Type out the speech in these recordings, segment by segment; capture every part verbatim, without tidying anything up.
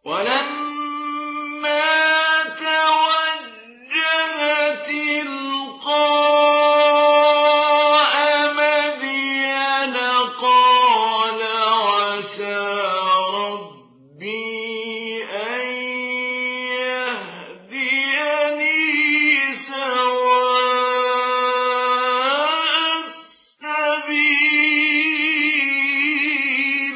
ولما توجه تلقاء مدين قال عسى ربي أن يهديني سواء السبيل.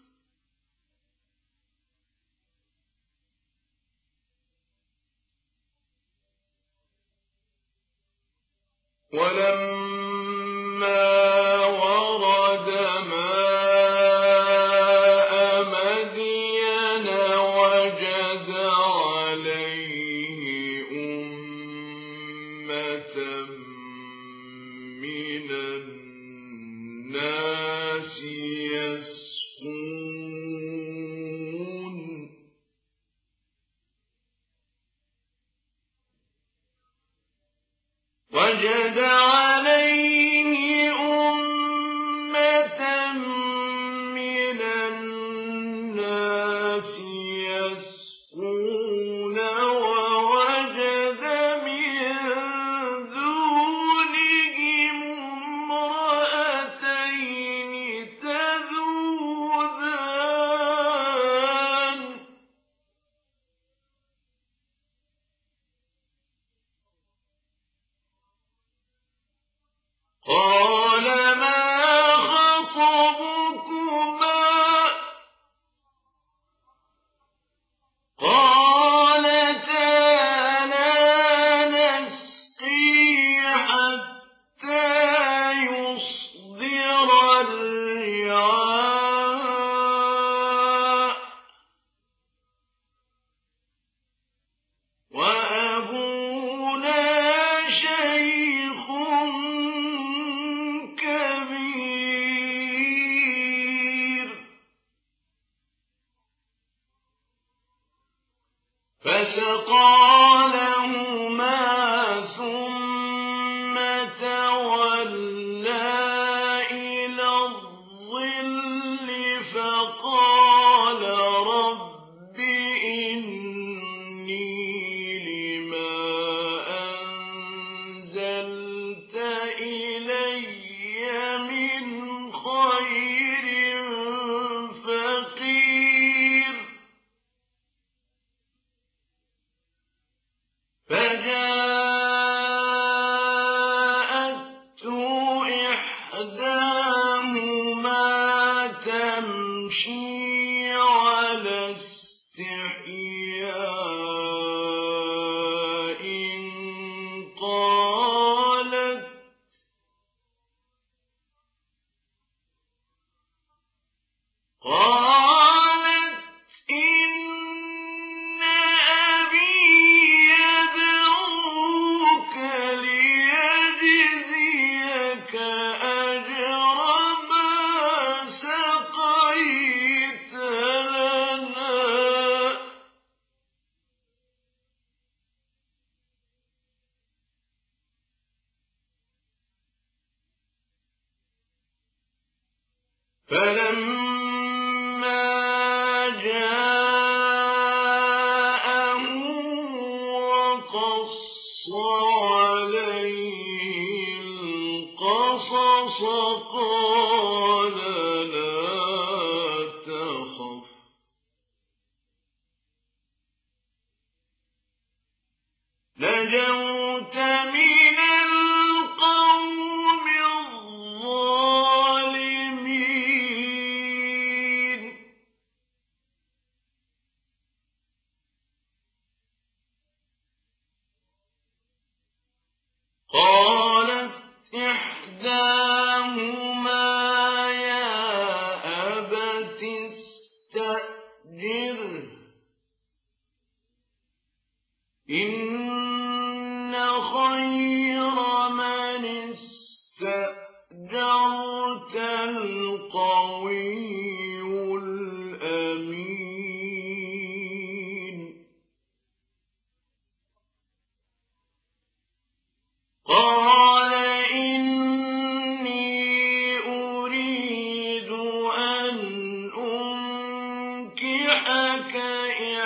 ولما ورد ماء مدين وجد عليه أمة من الناس يسقون وجد عليه أمة من الناس يسقون ووجد من دونهم امرأتين تذودان قال ما خطبكما قالتا لا نسقي حتى يصدر الرعاء وأبونا شيخ كبير. فسقى لهما ثم تولى إلى الظل فقال رب إني لما أنزلت إلي من خير فقير. فجاءته إحداهما تمشي على استحياء قالت قالت إن أبي يدعوك ليجزيك أجر ما سقيت لنا. فلما جاءه وقص عليه القصص قال لا تخف نجوت من القوم الظالمين. قالت إحداهما يا أبت استأجره إن خير من استأجرت القوي الأمين. قال إني أريد أن أنكحك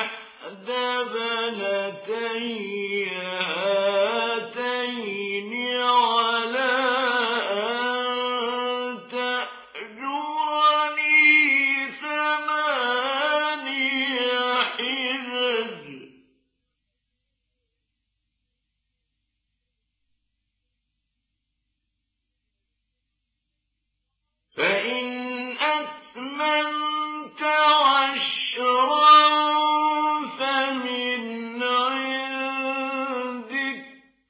ابنتي هاتين على أن تأجرني ثماني حجج فإن أتممت عشرا فمن عندك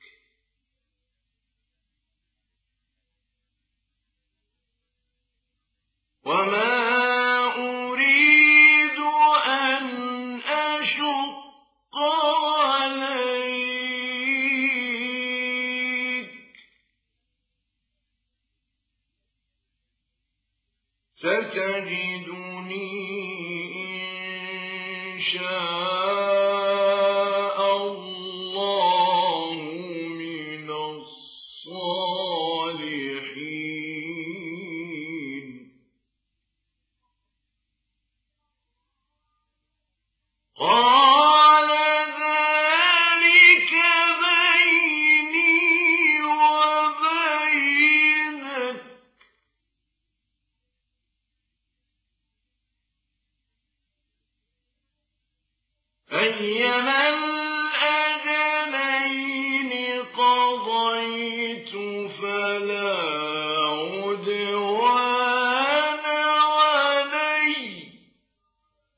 وما أريد أن أشق عليك ستجدني إن شاء الله من الصالحين. قال ذلك بيني وبينك أيما الأجلين قضيت فلا عدوان علي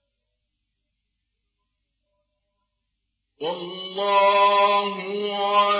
والله